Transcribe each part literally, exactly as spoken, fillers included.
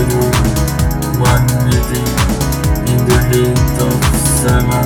another one meeting in the heat of summer.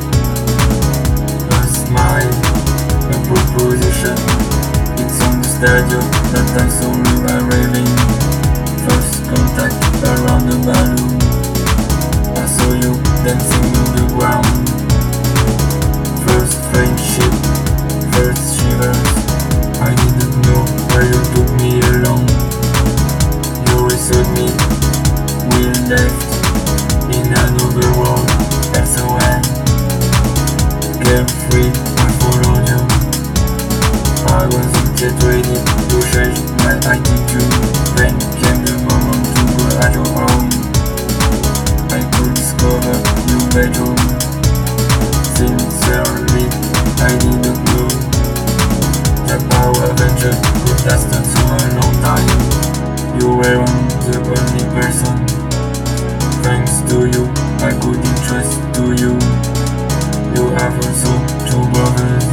A smile, a proposition. It's on the stadium that I saw you arriving. First contact around the balloon. I saw you dancing on the ground. First friendship, first shivers. I didn't know where you took me along. You reassured me, we left in another world. S O N, carefree, I followed you. I wasn't yet ready to change my attitude. Then came the moment to go at your home. I could discover your bedroom. Sincerely, I didn't know that our adventure could last so a long time. You weren't the only person. Thanks to you, I could entrust to you. You have also two brothers.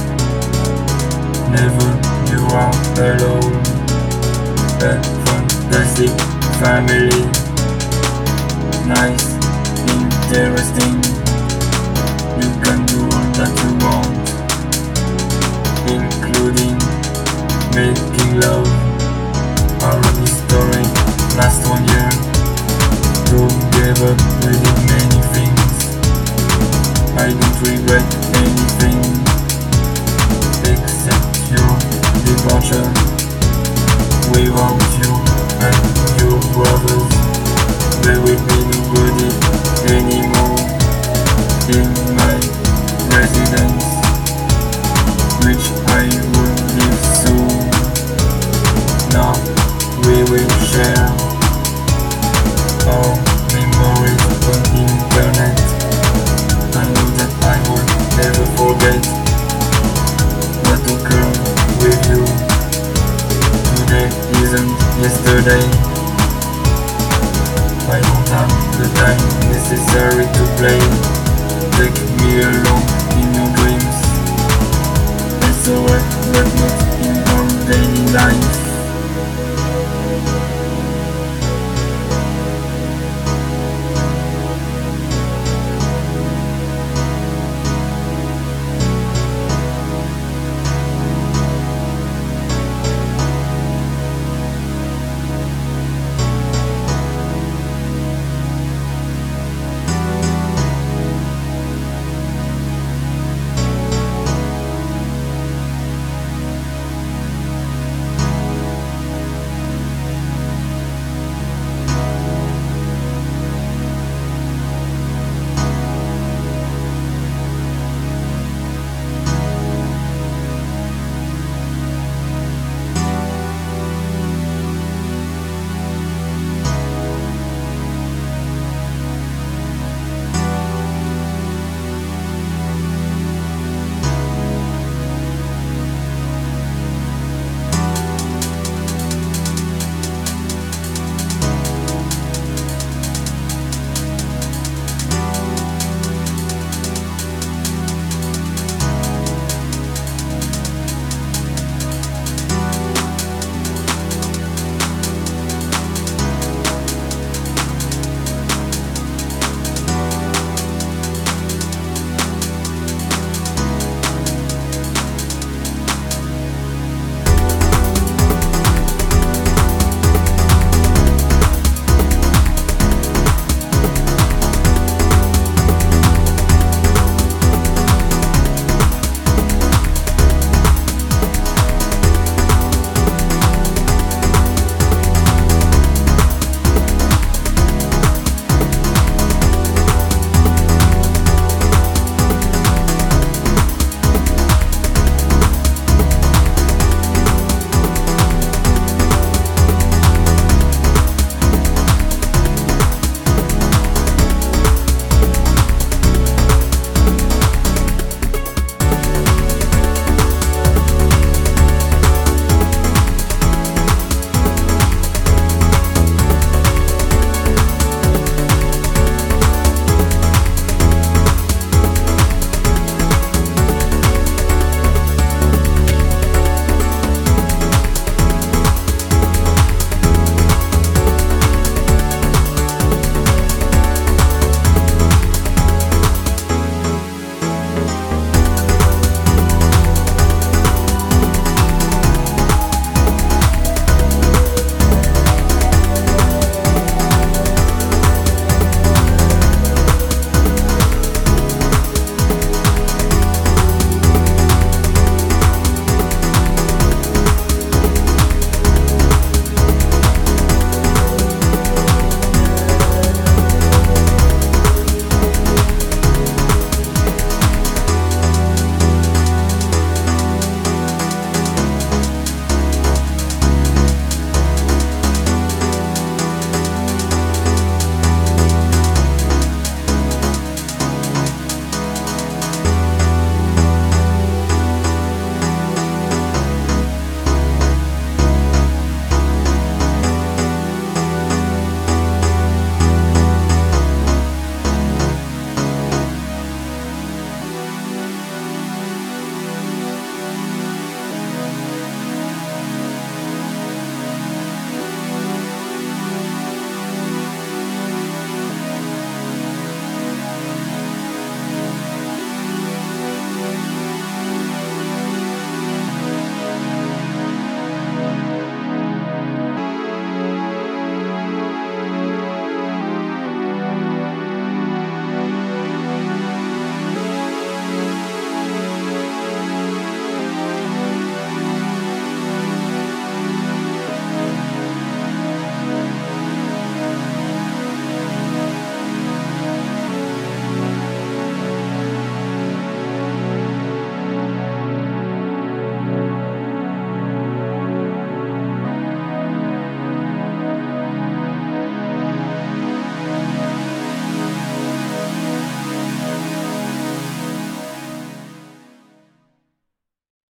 Never you are alone. A fantastic family. Nice, interesting. You can do all that you want, including making love. Our history last one year. Together we did many things. I don't regret anything except your departure. Without you and your brothers,